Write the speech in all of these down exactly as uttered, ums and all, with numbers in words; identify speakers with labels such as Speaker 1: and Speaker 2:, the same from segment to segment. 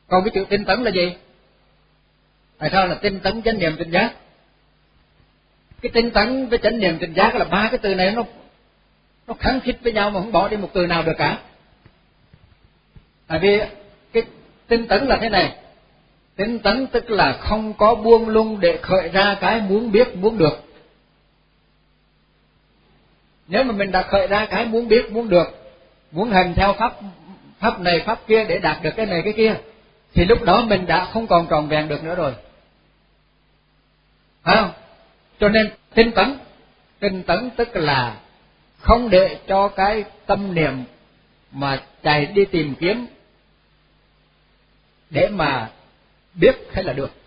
Speaker 1: Còn cái chữ tinh tấn là gì? Tại sao là tinh tấn chánh niệm tỉnh giác? Cái tinh tấn với chánh niệm tỉnh giác là ba cái từ này nó nó khăng khít với nhau mà không bỏ đi một từ nào được cả. Tại vì cái tinh tấn là thế này, tinh tấn tức là không có buông lung để khởi ra cái muốn biết muốn được. Nếu mà mình đã khởi ra cái muốn biết muốn được, muốn hành theo pháp pháp này pháp kia để đạt được cái này cái kia, thì lúc đó mình đã không còn tròn vẹn được nữa rồi, phải không? Cho nên tinh tấn, tinh tấn tức là không để cho cái tâm niệm mà chạy đi tìm kiếm để mà biết hay là được,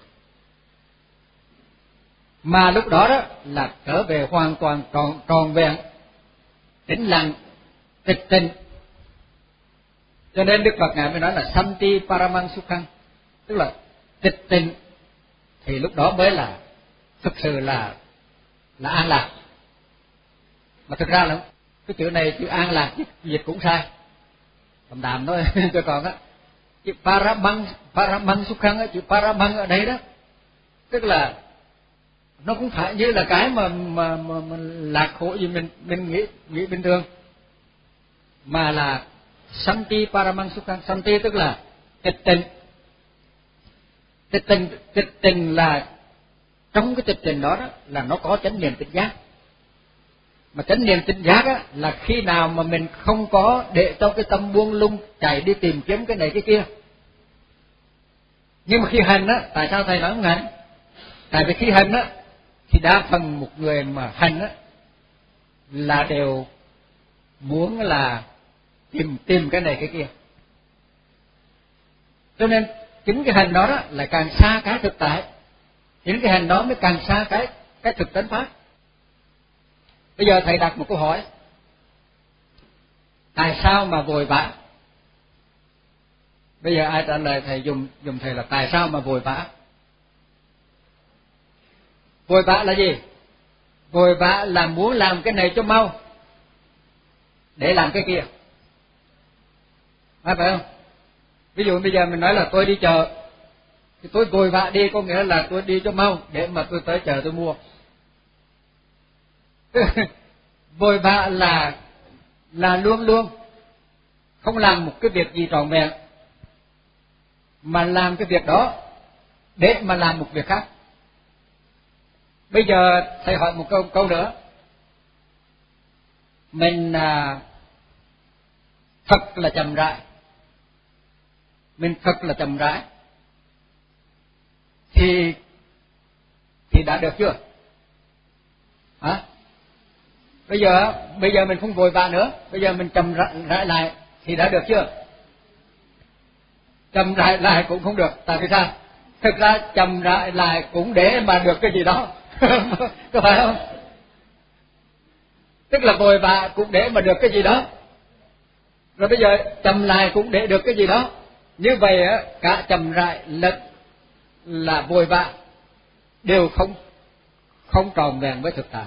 Speaker 1: mà lúc đó đó là trở về hoàn toàn tròn tròn vẹn, tĩnh lặng, tịch tịnh. Cho nên Đức Phật ngài mới nói là Santi Paramang Sukhang, tức là tịch tịnh, thì lúc đó mới là thực sự là là an lạc. Mà thực ra là cái chữ này chữ an lạc dịch cũng sai, tầm đàm thôi cho còn á. Chữ Paramang Paramang Sukhang á, chữ Paramang ở đây đó, tức là nó cũng phải như là cái mà mà, mà, mà lạc khổ gì mình mình nghĩ nghĩ bình thường, mà là Santi Paramang Sukhang. Santi tức là tịch tịnh. Tịch tịnh tịch tịnh là trong cái tịch tịnh đó, đó là nó có chánh niệm tỉnh giác. Mà chánh niệm tỉnh giác á, là khi nào mà mình không có để cho cái tâm buông lung chạy đi tìm kiếm cái này cái kia. Nhưng mà khi hành á, tại sao thầy nói không hành? Tại vì khi hành á, thì đa phần một người mà hành á là đều muốn là tìm tìm cái này cái kia. Cho nên chính cái hành đó, đó là càng xa cái thực tại, chính cái hành đó mới càng xa cái cái thực tánh pháp. Bây giờ thầy đặt một câu hỏi, tại sao mà vội vã? Bây giờ ai trả lời thầy dùng dùng thầy là tại sao mà vội vã? Vội vã là gì? Vội vã là muốn làm cái này cho mau để làm cái kia, phải không? Ví dụ bây giờ mình nói là tôi đi chợ, thì tôi vội vã đi, có nghĩa là tôi đi cho mau để mà tôi tới chợ tôi mua. Vội vã là là luôn luôn không làm một cái việc gì trọn vẹn, mà làm cái việc đó để mà làm một việc khác. Bây giờ thầy hỏi một câu câu nữa, mình à, thật là chậm rãi, mình thật là chậm rãi thì thì đã được chưa? Hả? Bây giờ bây giờ mình không vội vã nữa, bây giờ mình chậm rãi lại thì đã được chưa? Chậm rãi lại cũng không được, tại vì sao? Thực ra chậm rãi lại cũng để mà được cái gì đó, có phải không? Tức là vội vã cũng để mà được cái gì đó, rồi bây giờ chậm lại cũng để được cái gì đó. Như vậy á, cả chậm rãi lẫn là vội vã đều không không tròn vẹn với thực tại.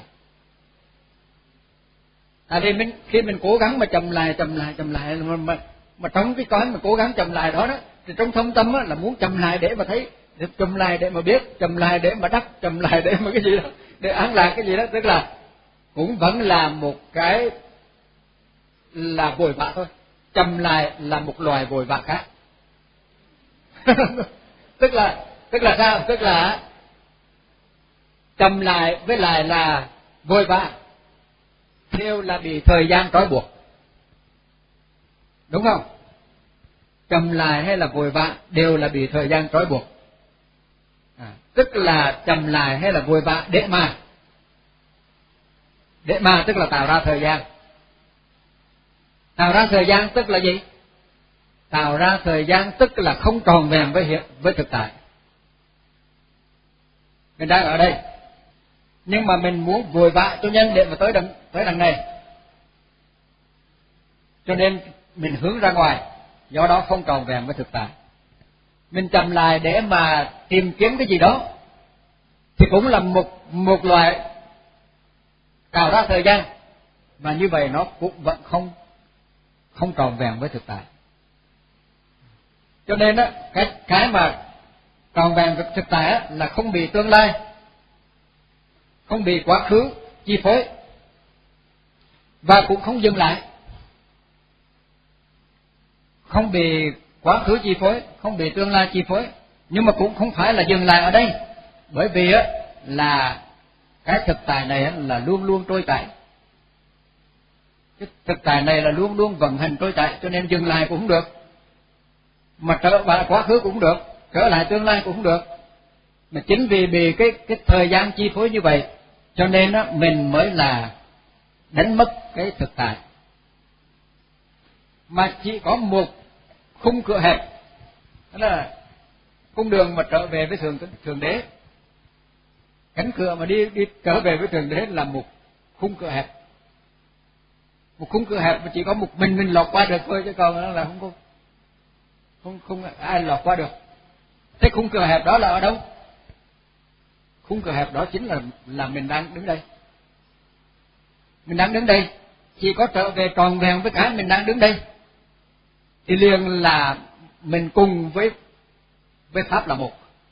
Speaker 1: Tại vì mình khi mình cố gắng mà chậm lại chậm lại chậm lại mà, mà, mà trong cái cái mà cố gắng chậm lại đó đó, thì trong thâm tâm á, là muốn chậm lại để mà thấy, để chậm lại để mà biết, chậm lại để mà đắc, chậm lại để mà cái gì đó, để an lạc cái gì đó, tức là cũng vẫn là một cái là vội vã thôi. Chậm lại là một loài vội vã khác. tức là tức là sao? Tức là chậm lại với lại là vội vã đều là bị thời gian trói buộc, đúng không? Chậm lại hay là vội vã đều là bị thời gian trói buộc. À, tức là chậm lại hay là vội vã để mà để mà tức là tạo ra thời gian. Tạo ra thời gian tức là gì? Tạo ra thời gian tức là không tròn vẹn với hiện với thực tại. Mình đang ở đây, nhưng mà mình muốn vội vã cho nhanh để mà tới đằng tới đằng này, cho nên mình hướng ra ngoài, do đó không tròn vẹn với thực tại. Mình chậm lại để mà tìm kiếm cái gì đó thì cũng là một một loại tạo ra thời gian, mà như vậy nó cũng vẫn không không tròn vẹn với thực tại. Cho nên á, cái cái mà tròn vẹn với thực tại á, là không bị tương lai, không bị quá khứ chi phối, và cũng không dừng lại, không bị quá khứ chi phối, không bị tương lai chi phối, nhưng mà cũng không phải là dừng lại ở đây, bởi vì á là cái thực tại này là luôn luôn trôi chảy, cái thực tại này là luôn luôn vận hành trôi chảy, cho nên dừng lại cũng không được, mà trở lại quá khứ cũng không được, trở lại tương lai cũng không được. Mà chính vì bị cái cái thời gian chi phối như vậy, cho nên á mình mới là đánh mất cái thực tại, mà chỉ có một khung cửa hẹp, đó là cung đường mà trở về với thượng thượng đế. Cánh cửa mà đi đi trở về với thượng đế là một khung cửa hẹp, một khung cửa hẹp mà chỉ có một mình mình lọt qua được thôi, chứ còn là không có không không ai lọt qua được. Thế khung cửa hẹp đó là ở đâu? Khung cửa hẹp đó chính là là mình đang đứng đây. Mình đang đứng đây, chỉ có trở về tròn vẹn với cái mình đang đứng đây, thì liền là mình cùng với với pháp là một.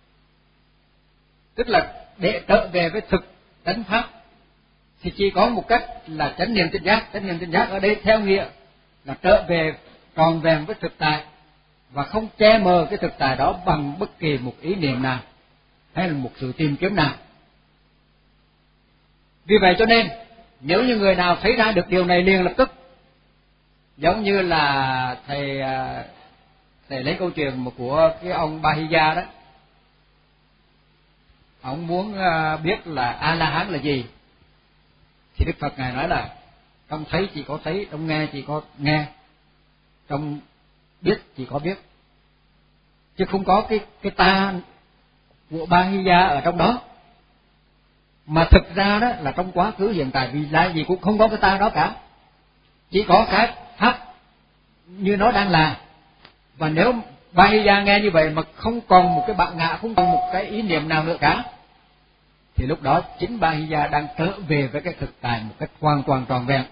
Speaker 1: Tức là để trở về với thực tánh pháp thì chỉ có một cách là chánh niệm tỉnh giác. Chánh niệm tỉnh giác ở đây theo nghĩa là trở về tròn vẹn với thực tại và không che mờ cái thực tại đó bằng bất kỳ một ý niệm nào hay là một sự tìm kiếm nào. Vì vậy cho nên nếu như người nào thấy ra được điều này liền lập tức, giống như là thầy thầy lấy câu chuyện của cái ông Bahiya đó, ông muốn biết là A La Hán là gì, thì Đức Phật ngài nói là trong thấy chỉ có thấy, trong nghe chỉ có nghe, trong biết chỉ có biết, chứ không có cái cái ta của Bahiya ở trong đó. Mà thực ra đó là trong quá khứ hiện tại vì lai gì cũng không có cái ta đó cả, chỉ có cái pháp như nó đang là. Và nếu Bahiya nghe như vậy mà không còn một cái bạn ngã, không còn một cái ý niệm nào nữa cả, thì lúc đó chính Bahiya đang trở về với cái thực tại một cách hoàn toàn tròn vẹn.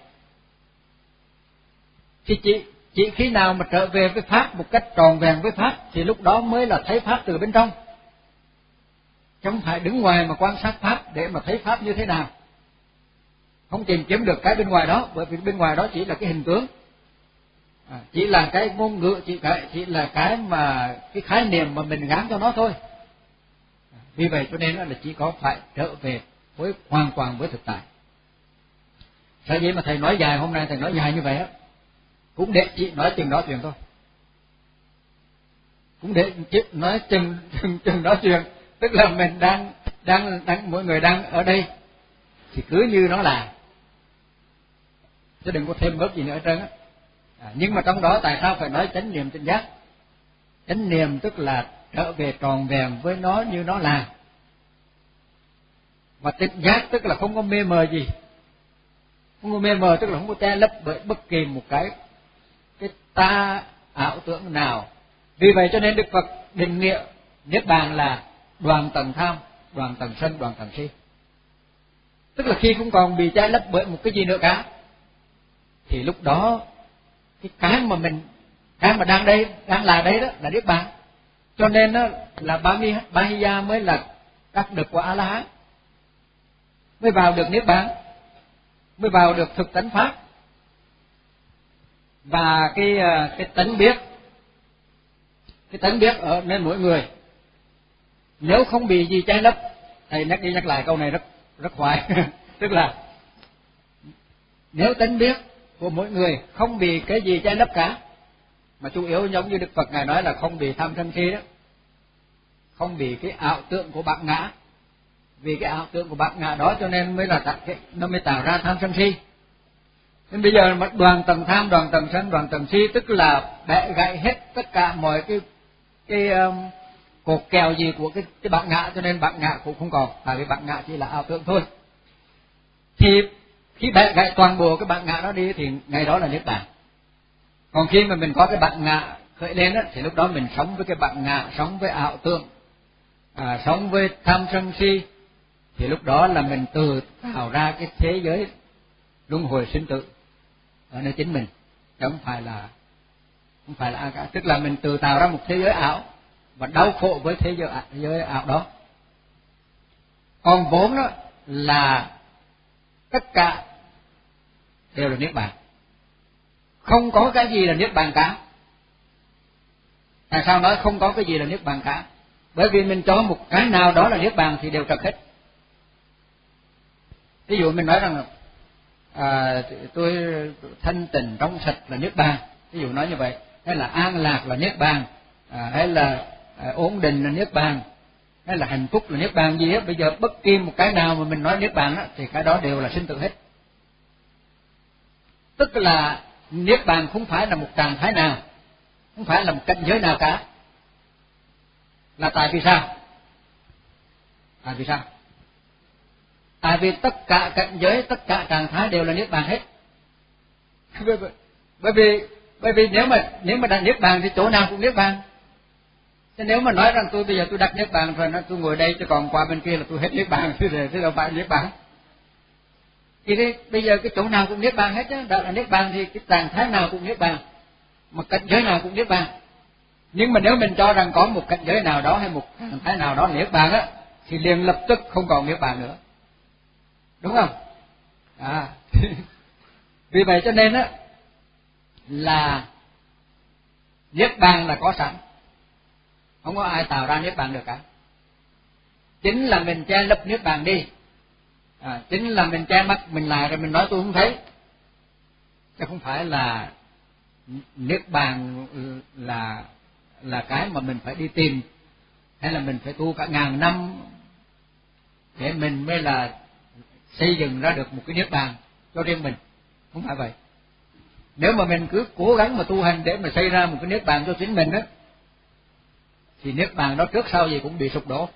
Speaker 1: Thì chỉ, chỉ khi nào mà trở về với pháp một cách tròn vẹn với pháp thì lúc đó mới là thấy pháp từ bên trong, chứ không phải đứng ngoài mà quan sát pháp để mà thấy pháp như thế nào. Không tìm kiếm được cái bên ngoài đó, bởi vì bên ngoài đó chỉ là cái hình tướng, à, chỉ là cái ngôn ngữ, chỉ cái chỉ là cái mà cái khái niệm mà mình gán cho nó thôi. Vì vậy cho nên là chỉ có phải trở về với hoàn toàn với thực tại. Sở dĩ mà thầy nói dài hôm nay, thầy nói dài như vậy á, cũng để chỉ nói chừng đó chuyện thôi, cũng để nói chừng chừng chừng đó chuyện, tức là mình đang đang đang mỗi người đang ở đây thì cứ như nó là, chứ đừng có thêm bớt gì nữa hết trơn á. À, nhưng mà trong đó tại sao phải nói chánh niệm tỉnh giác? Chánh niệm tức là trở về tròn vẹn với nó như nó là, và tỉnh giác tức là không có mê mờ gì, không có mê mờ tức là không có che lấp bởi bất kỳ một cái cái ta ảo tưởng nào. Vì vậy cho nên Đức Phật định nghĩa niết bàn là đoạn tận tham, đoạn tận sân, đoạn tận si, tức là khi không còn bị che lấp bởi một cái gì nữa cả, thì lúc đó cái cái mà mình cái mà đang đây đang là đây đó là niết bàn. Cho nên đó là Bahiya mới là đắc được của A La Hán, mới vào được niết bàn, mới vào được thực tánh pháp. Và cái cái tánh biết, cái tánh biết ở nên mỗi người nếu không bị gì che lấp, thầy nhắc đi nhắc lại câu này rất rất hoài tức là nếu tánh biết của mỗi người không bị cái gì che lấp cả, mà chủ yếu giống như Đức Phật ngài nói là không bị tham sân si đó, không bị cái ảo tưởng của bản ngã. Vì cái ảo tưởng của bản ngã đó cho nên mới là cái nó mới tạo ra tham sân si. Nên bây giờ mà đoàn tầng tham, đoàn tầng sân, đoàn tầng si tức là bẻ gãy hết tất cả mọi cái cái um, cột kèo gì của cái cái bản ngã, cho nên bản ngã cũng không còn, tại vì bản ngã chỉ là ảo tưởng thôi. Thì khi bẻ gãy toàn bộ cái bản ngã đó đi thì ngày đó là niết bàn. Còn khi mà mình có cái bản ngã khởi lên đó, thì lúc đó mình sống với cái bản ngã, sống với ảo tưởng, à, sống với tham sân si, thì lúc đó là mình tự tạo ra cái thế giới luân hồi sinh tử ở nơi chính mình, chứ không phải là không phải là a cả, tức là mình tự tạo ra một thế giới ảo và đau khổ với thế giới thế giới ảo đó. Còn vốn đó là tất cả đều là niết bàn, không có cái gì là niết bàn cả. Tại sao nói không có cái gì là niết bàn cả? Bởi vì mình cho một cái nào đó là niết bàn thì đều trật hết. Ví dụ mình nói rằng là à, tôi thanh tịnh trong sạch là niết bàn, ví dụ nói như vậy, hay là an lạc là niết bàn, à, hay là à, ổn định là niết bàn, hay là hạnh phúc là niết bàn gì hết. Bây giờ bất kỳ một cái nào mà mình nói niết bàn đó, thì cái đó đều là sinh tử hết. Tức là niết bàn không phải là một trạng thái nào, không phải là một cảnh giới nào cả. Là tại vì sao? Tại vì sao? Tại vì tất cả cảnh giới, tất cả trạng thái đều là niết bàn hết. Bởi vì bởi vì nếu mà nếu mà đặt niết bàn thì chỗ nào cũng niết bàn. Thế nếu mà nói rằng tôi bây giờ tôi đặt niết bàn rồi, nó tôi ngồi đây chứ còn qua bên kia là tôi hết niết bàn, thì thế đâu phải niết bàn. Thì thế, bây giờ cái chỗ nào cũng niết bàn hết chứ, đó là niết bàn thì cái trạng thái nào cũng niết bàn, mà cảnh giới nào cũng niết bàn. Nhưng mà nếu mình cho rằng có một cảnh giới nào đó hay một trạng thái nào đó là niết bàn á, thì liền lập tức không còn niết bàn nữa, đúng không? À, vì vậy cho nên á là niết bàn là có sẵn, không có ai tạo ra niết bàn được cả. Chính là mình che lấp niết bàn đi, à, chính là mình che mắt mình lại rồi mình nói tôi không thấy, chứ không phải là niết bàn là là cái mà mình phải đi tìm, hay là mình phải tu cả ngàn năm để mình mới là xây dựng ra được một cái niết bàn cho riêng mình. Không phải vậy. Nếu mà mình cứ cố gắng mà tu hành để mà xây ra một cái niết bàn cho chính mình á, thì niết bàn đó trước sau gì cũng bị sụp đổ.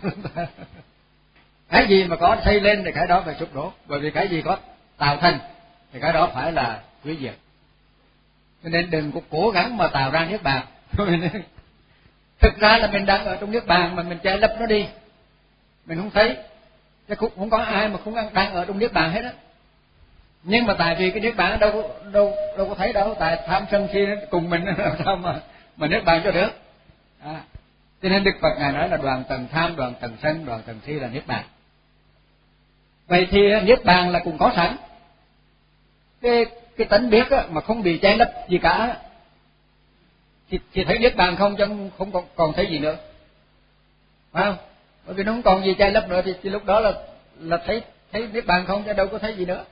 Speaker 1: Cái gì mà có xây lên thì cái đó phải sụp đổ, bởi vì cái gì có tạo thành thì cái đó phải là hủy diệt. Cho nên đừng có cố gắng mà tạo ra niết bàn. Thực ra là mình đang ở trong niết bàn mà mình che lấp nó đi, mình không thấy. Chứ cũng không có ai mà không đang ở trong niết bàn hết á. Nhưng mà tại vì cái niết bàn đâu có đâu đâu có thấy đâu, tại tham sân si cùng mình làm sao mà mà niết bàn cho được. À, cho nên Đức Phật ngài nói là đoạn tầng tham, đoạn tầng sân, đoạn tầng si là niết bàn. Vậy thì niết bàn là cũng có sẵn. Cái cái tánh biết á, mà không bị che lấp gì cả, thì, thì thấy niết bàn không, chứ không còn, còn thấy gì nữa, phải không? Bởi vì nó không còn gì che lấp nữa thì, thì lúc đó là là thấy thấy niết bàn không, chứ đâu có thấy gì nữa.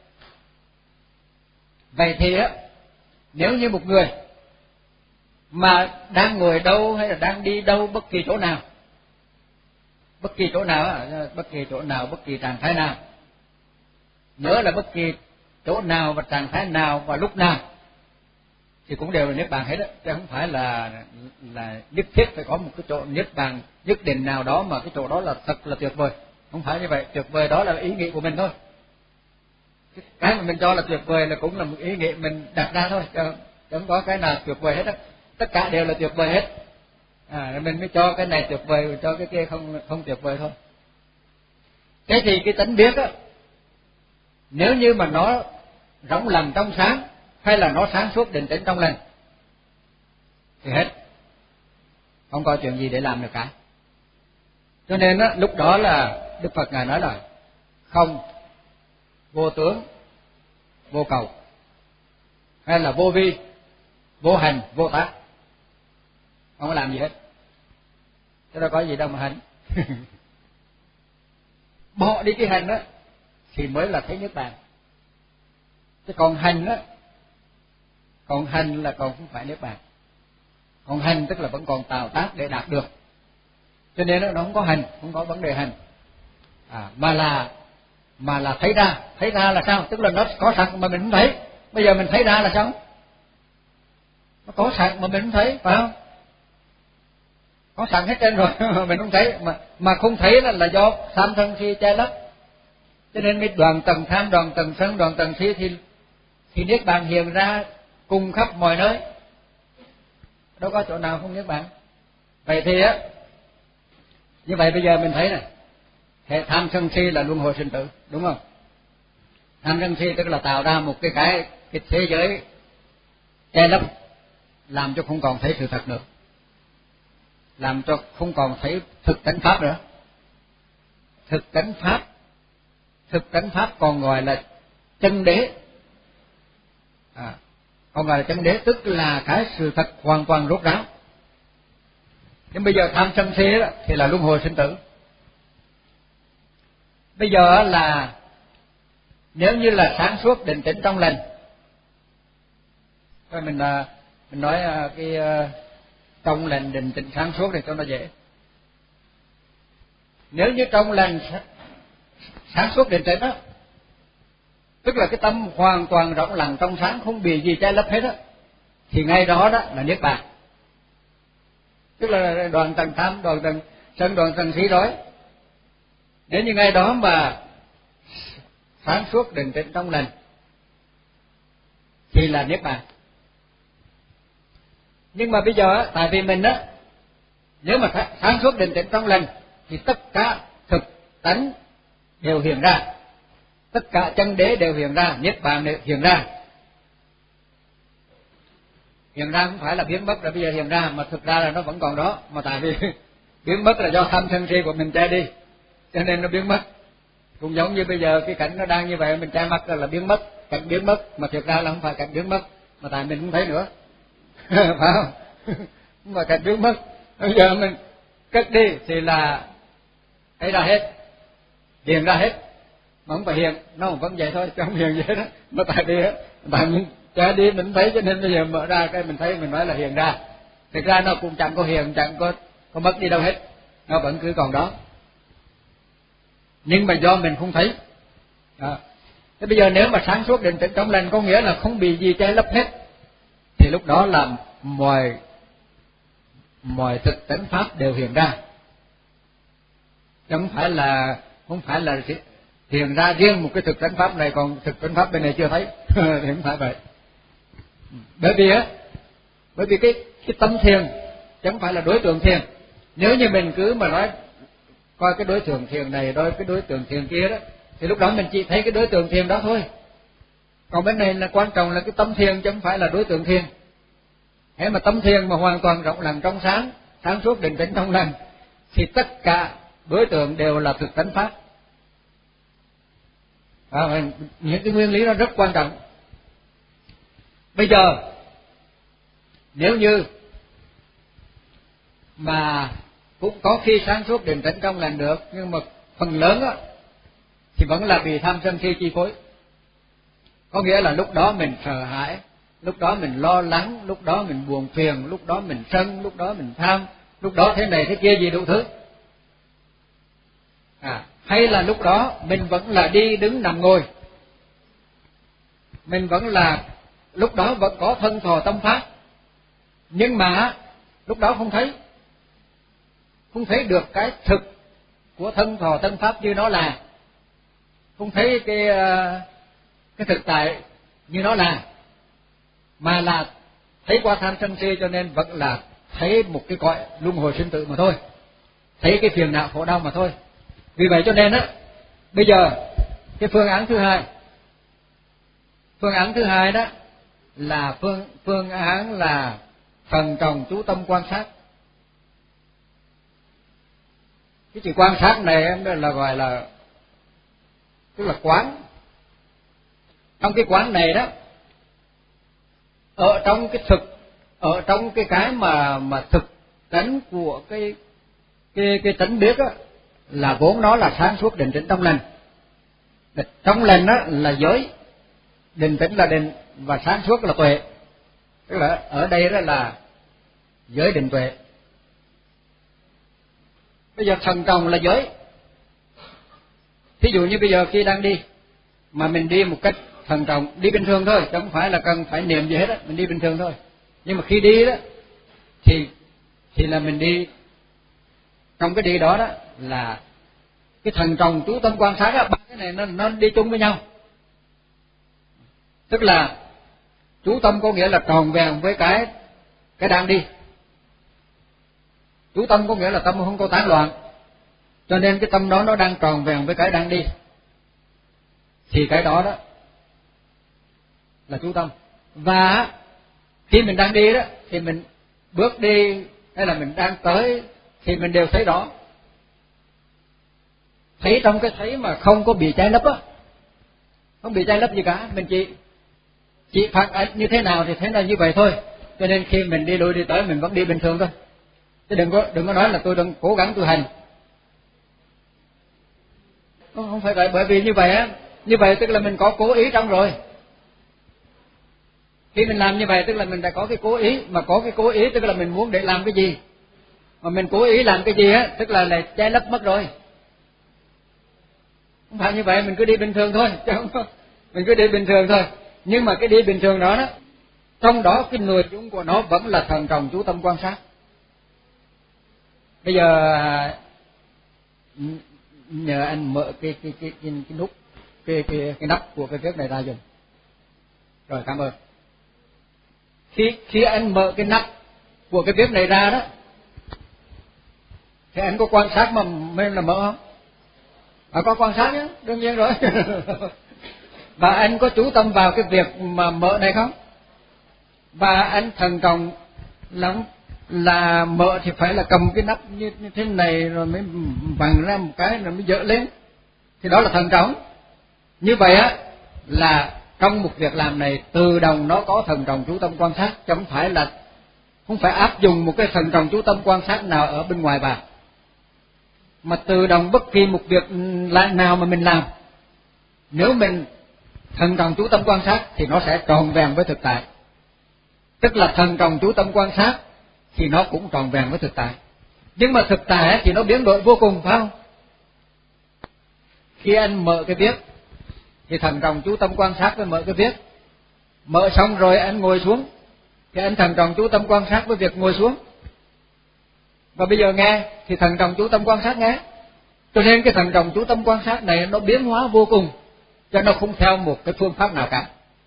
Speaker 1: Vậy thì á, nếu như một người mà đang ngồi đâu hay là đang đi đâu, bất kỳ chỗ nào, bất kỳ chỗ nào, bất kỳ chỗ nào, bất kỳ trạng thái nào, nhớ là bất kỳ chỗ nào và trạng thái nào và lúc nào thì cũng đều là niết bàn hết á, chứ không phải là là nhất thiết phải có một cái chỗ niết bàn nhất định nào đó mà cái chỗ đó là thật là tuyệt vời. Không phải như vậy, tuyệt vời đó là ý nghĩ của mình thôi. Cái mà mình cho là tuyệt vời là cũng là một ý nghĩ mình đặt ra thôi, chứ không có cái nào tuyệt vời hết á. Tất cả đều là tuyệt vời hết. À, mình mới cho cái này tuyệt vời, cho cái kia không không tuyệt vời thôi. Thế thì cái tánh biết á, nếu như mà nó rỗng lặng trong sáng, hay là nó sáng suốt định tĩnh trong lành, thì hết, không có chuyện gì để làm được cả. Cho nên á, lúc đó là Đức Phật ngài nói là không, vô tướng, vô cầu, hay là vô vi, vô hành, vô tác, không có làm gì hết. Chứ đâu có gì đâu mà hành. Bỏ đi cái hành đó thì mới là thấy niết bàn. Chứ còn hành đó, còn hành là còn không phải niết bàn. Còn hành tức là vẫn còn tạo tác để đạt được. Cho nên nó không có hành, không có vấn đề hành. À, mà là mà là thấy ra, thấy ra là sao? Tức là nó có sẵn mà mình không thấy. Bây giờ mình thấy ra là sao? Nó có sẵn mà mình không thấy, phải không? Có sẵn hết trên rồi mà mình không thấy, mà mà không thấy là là do tham sân si che lấp. Cho nên mới đoàn tầng tham, đoàn tầng sân, đoàn tầng si thì thì niết bàn hiện ra cùng khắp mọi nơi, đâu có chỗ nào không niết bàn. Vậy thì á, như vậy bây giờ mình thấy này, hệ tham sân si là luân hồi sinh tử, đúng không? Tham sân si tức là tạo ra một cái cái cái thế giới che lấp, làm cho không còn thấy sự thật nữa, làm cho không còn thấy thực tánh pháp nữa. Thực tánh pháp, thực tánh pháp còn gọi là chân đế, à, còn gọi là chân đế, tức là cái sự thật hoàn toàn rốt ráo. Nhưng bây giờ tham sân si đó thì là luân hồi sinh tử. Bây giờ là nếu như là sáng suốt định tĩnh trong lành, rồi mình mình nói cái trong lành định tĩnh sáng suốt để cho nó dễ. Nếu như trong lành sáng suốt định tĩnh đó, tức là cái tâm hoàn toàn rộng lặng trong sáng, không bị gì che lấp hết á, thì ngay đó đó là niết bàn. Tức là đoạn tầng tham, đoạn tầng sân, đoạn tầng si đói. Nếu như ngay đó mà sáng suốt định tĩnh trong lành thì là niết bàn. Nhưng mà bây giờ tại vì mình á, nếu mà sáng suốt định tĩnh trong lành thì tất cả thực tánh đều hiện ra, tất cả chân đế đều hiện ra, niết bàn đều hiện ra. Hiện ra không phải là biến mất, là bây giờ hiện ra, mà thực ra là nó vẫn còn đó, mà tại vì biến mất là do tham sân si của mình che đi, cho nên nó biến mất. Cũng giống như bây giờ cái cảnh nó đang như vậy, mình che mắt là biến mất, cảnh biến mất, mà thực ra là không phải cảnh biến mất, mà tại mình không thấy nữa. Phải không? Không phải cảnh biến mất. Bây giờ mình cất đi thì là thấy ra hết, hiện ra hết, mà không phải hiện, nó vẫn vậy thôi, chứ không hiện gì hết đó. Mà tại vì tại mình che đi mình thấy, cho nên bây giờ mở ra cái mình thấy, mình nói là hiện ra. Thực ra nó cũng chẳng có hiện, chẳng có có mất đi đâu hết, nó vẫn cứ còn đó. Nhưng mà do mình không thấy. Đó. Thế bây giờ nếu mà sáng suốt định tĩnh trong lành có nghĩa là không bị gì che lấp hết, thì lúc đó là mọi mọi thực tánh pháp đều hiện ra, chứ không phải là không phải là hiện ra riêng một cái thực tánh pháp này, còn thực tánh pháp bên này chưa thấy. Thì không phải vậy. Bởi vì á, bởi vì cái cái tâm thiền chứ không phải là đối tượng thiền. Nếu như mình cứ mà nói coi cái đối tượng thiền này, đối cái đối tượng thiền kia đó, thì lúc đó mình chỉ thấy cái đối tượng thiền đó thôi. Còn bên này là quan trọng là cái tâm thiền chứ không phải là đối tượng thiền. Thế mà tâm thiền mà hoàn toàn rộng lặng trong sáng, sáng suốt định tĩnh trong lành, thì tất cả đối tượng đều là thực tánh pháp. À, những cái nguyên lý đó rất quan trọng. Bây giờ nếu như mà cũng có khi sáng suốt định tĩnh trong lành được, nhưng mà phần lớn á thì vẫn là vì tham sân si chi phối. Có nghĩa là lúc đó mình sợ hãi, lúc đó mình lo lắng, lúc đó mình buồn phiền, lúc đó mình sân, lúc đó mình tham, lúc đó thế này thế kia gì đủ thứ. À, hay là lúc đó mình vẫn là đi đứng nằm ngồi, mình vẫn là lúc đó vẫn có thân thọ tâm pháp, nhưng mà lúc đó không thấy, không thấy được cái thực của thân thọ tâm pháp như nó là, không thấy cái cái thực tại như nó là, mà là thấy qua tham sân si, cho nên vẫn là thấy một cái cõi luân hồi sinh tử mà thôi, thấy cái phiền não khổ đau mà thôi. Vì vậy cho nên á, bây giờ cái phương án thứ hai, phương án thứ hai đó là phương phương án là thần trọng chú tâm quan sát. Cái chữ quan sát này em là gọi là tức là quán. Trong cái quán này đó, ở trong cái thực, ở trong cái cái mà mà thực tánh của cái cái cái tánh biết á, là vốn nó là sáng suốt định tĩnh trong lành. Trong lành đó là giới, định tĩnh là định, và sáng suốt là tuệ. Tức là ở đây đó là giới định tuệ. Bây giờ thần trọng là giới. Thí dụ như bây giờ khi đang đi mà mình đi một cách thần trọng, đi bình thường thôi, chứ không phải là cần phải niệm gì hết á, mình đi bình thường thôi. Nhưng mà khi đi đó thì thì là mình đi, trong cái đi đó đó là cái thần trọng chú tâm quan sát á, ba cái này nó nó đi chung với nhau. Tức là chú tâm có nghĩa là tròn vẹn với cái cái đang đi. Chú tâm có nghĩa là tâm không có tán loạn, cho nên cái tâm đó nó đang tròn vẹn với cái đang đi, thì cái đó đó là chú tâm. Và khi mình đang đi đó thì mình bước đi hay là mình đang tới thì mình đều thấy rõ. Thấy trong cái thấy mà không có bị che lấp á, không bị che lấp gì cả, mình chỉ chỉ phản ánh như thế nào thì thế nào như vậy thôi. Cho nên khi mình đi lui đi tới mình vẫn đi bình thường thôi. Chứ đừng có đừng có nói là tôi đang cố gắng tu hành. Không, không phải vậy, bởi vì như vậy á, như vậy tức là mình có cố ý trong rồi. Khi mình làm như vậy tức là mình đã có cái cố ý, mà có cái cố ý tức là mình muốn để làm cái gì. Mà mình cố ý làm cái gì á, tức là là che lấp mất rồi. Không phải như vậy, mình cứ đi bình thường thôi, chứ không có, mình cứ đi bình thường thôi. Nhưng mà cái đi bình thường đó đó, trong đó cái nội dung của nó vẫn là thận trọng chú tâm quan sát. Bây giờ nhờ anh mở cái cái cái cái, cái nút cái cái cái nắp của cái viết này ra dùm. Rồi, cảm ơn. Khi khi anh mở cái nắp của cái viết này ra đó, thì anh có quan sát mà mình là mở không? À, có quan sát nhé, đương nhiên rồi. Và anh có chú tâm vào cái việc mà mở này không? Và anh thận trọng lắm là mở thì phải là cầm cái nắp như, như thế này rồi mới vặn ra một cái rồi mới dỡ lên, thì đó là thận trọng. Như vậy á là trong một việc làm này tự động nó có thận trọng chú tâm quan sát, chứ không phải là không phải áp dụng một cái thận trọng chú tâm quan sát nào ở bên ngoài vào, mà tự động bất kỳ một việc nào mà mình làm, nếu mình thận trọng chú tâm quan sát thì nó sẽ tròn vẹn với thực tại. Tức là thận trọng chú tâm quan sát thì nó cũng tròn vẹn với thực tại. Nhưng mà thực tại thì nó biến đổi vô cùng, phải không? Khi anh mở cái viết thì thận trọng chú tâm quan sát với mở cái viết. Mở xong rồi anh ngồi xuống thì anh thận trọng chú tâm quan sát với việc ngồi xuống. Và bây giờ nghe thì thận trọng chú tâm quan sát nghe. Cho nên cái thận trọng chú tâm quan sát này nó biến hóa vô cùng, cho nó không theo một cái phương pháp nào cả.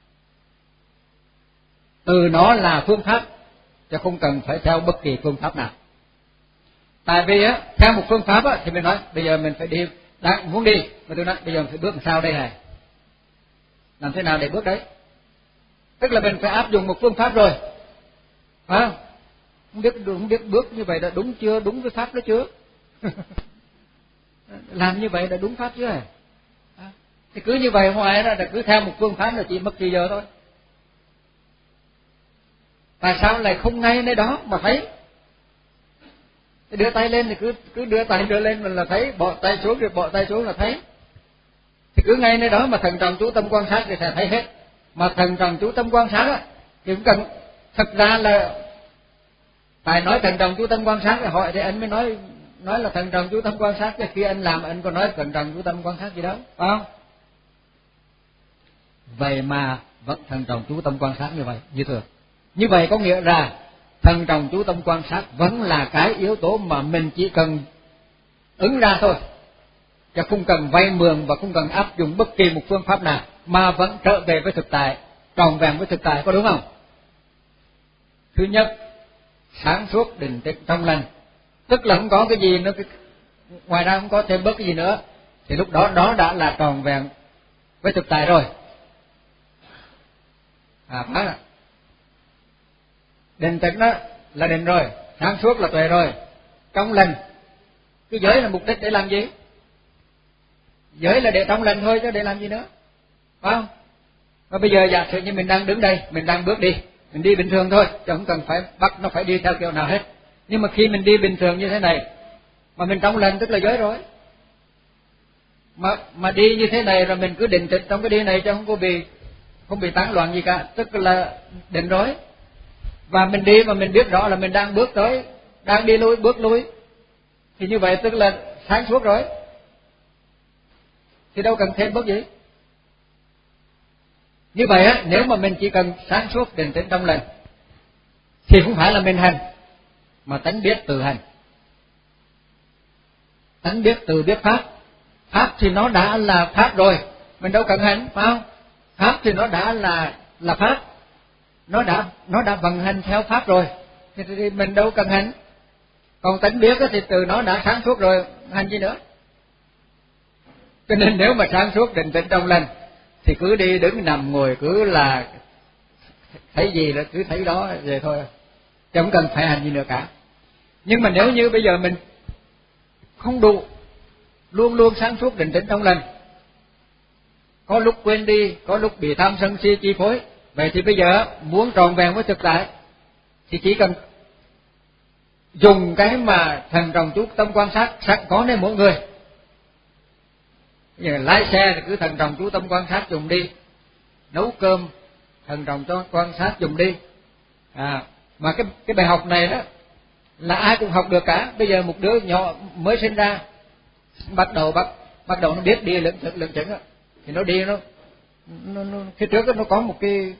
Speaker 1: Từ nó là phương pháp, chứ không cần phải theo bất kỳ phương pháp nào. Tại vì á, theo một phương pháp á, thì mình nói bây giờ mình phải đi, đang muốn đi, mà tôi nói bây giờ mình phải bước làm sao đây này, làm thế nào để bước đấy. Tức là mình phải áp dụng một phương pháp rồi, phải không? Không biết không biết bước như vậy đã đúng chưa, đúng với pháp đó chưa? Làm như vậy đã đúng pháp chưa? À, thì cứ như vậy hoài ra, là cứ theo một phương pháp là chỉ mất thời giờ thôi. Tại sao lại không ngay nơi đó mà thấy? Thì đưa tay lên thì cứ cứ đưa tay đưa lên mình là thấy, bỏ tay xuống thì bỏ tay xuống là thấy. Thì cứ ngay nơi đó mà thần trọng chú tâm quan sát thì sẽ thấy hết. Mà thần trọng chú tâm quan sát á thì cũng cần, thật ra là tại nói thần trọng chú tâm quan sát thì hỏi thì anh mới nói nói là thần trọng chú tâm quan sát, chứ khi anh làm anh có nói thần trọng chú tâm quan sát gì đâu, phải không? Vậy mà vẫn thần trọng chú tâm quan sát như vậy, như thường. Như vậy có nghĩa là thần trọng chú tâm quan sát vẫn là cái yếu tố mà mình chỉ cần ứng ra thôi, chứ không cần vay mượn và không cần áp dụng bất kỳ một phương pháp nào, mà vẫn trở về với thực tại, tròn vẹn với thực tại, có đúng không? Thứ nhất, sáng suốt định tĩnh trong lành, tức là không có cái gì nữa, ngoài ra không có thêm bớt cái gì nữa, thì lúc đó đó đã là tròn vẹn với thực tại rồi. À, phải rồi. Định tĩnh đó là định rồi, sáng suốt là tuệ rồi, trong lành. Cái giới là mục đích để làm gì? Giới là để trong lành thôi chứ để làm gì nữa, phải không? Và bây giờ giả sử như mình đang đứng đây, mình đang bước đi, mình đi bình thường thôi, chứ không cần phải bắt nó phải đi theo kiểu nào hết. Nhưng mà khi mình đi bình thường như thế này mà mình trong lành tức là giới rồi. Mà mà đi như thế này rồi mình cứ định tĩnh trong cái đi này chứ không có bị không bị tán loạn gì cả, tức là định rồi. Và mình đi mà mình biết rõ là mình đang bước tới, đang đi lui, bước lui, thì như vậy tức là sáng suốt rồi, thì đâu cần thêm bước gì. Như vậy á, nếu mà mình chỉ cần sáng suốt định tĩnh trong lành thì không phải là mình hành, mà tánh biết tự hành. Tánh biết tự biết pháp. Pháp thì nó đã là pháp rồi, mình đâu cần hành, phải không? Pháp thì nó đã là là pháp, nó đã nó đã vận hành theo pháp rồi, thì, thì mình đâu cần hành. Còn tánh biết thì từ nó đã sáng suốt rồi, hành gì nữa. Cho nên nếu mà sáng suốt định tĩnh trong lành thì cứ đi đứng nằm ngồi cứ là thấy gì là cứ thấy đó vậy thôi. chứ không cần phải hành gì nữa cả. Nhưng mà nếu như bây giờ mình không đủ, luôn luôn sáng suốt định tĩnh trong lành, có lúc quên đi, có lúc bị tham sân si chi phối, vậy thì bây giờ muốn tròn vẹn với thực tại thì chỉ cần dùng cái mà thần trọng chú tâm quan sát sẵn có nơi mỗi người. Bây giờ lái xe thì cứ thần trọng chú tâm quan sát dùng đi, nấu cơm thần trọng cho quan sát dùng đi. À, mà cái cái bài học này đó là ai cũng học được cả. Bây giờ một đứa nhỏ mới sinh ra bắt đầu bắt bắt đầu nó biết đi lững chững lững chững á, thì nó đi nó nó, nó phía trước đó, nó có một cái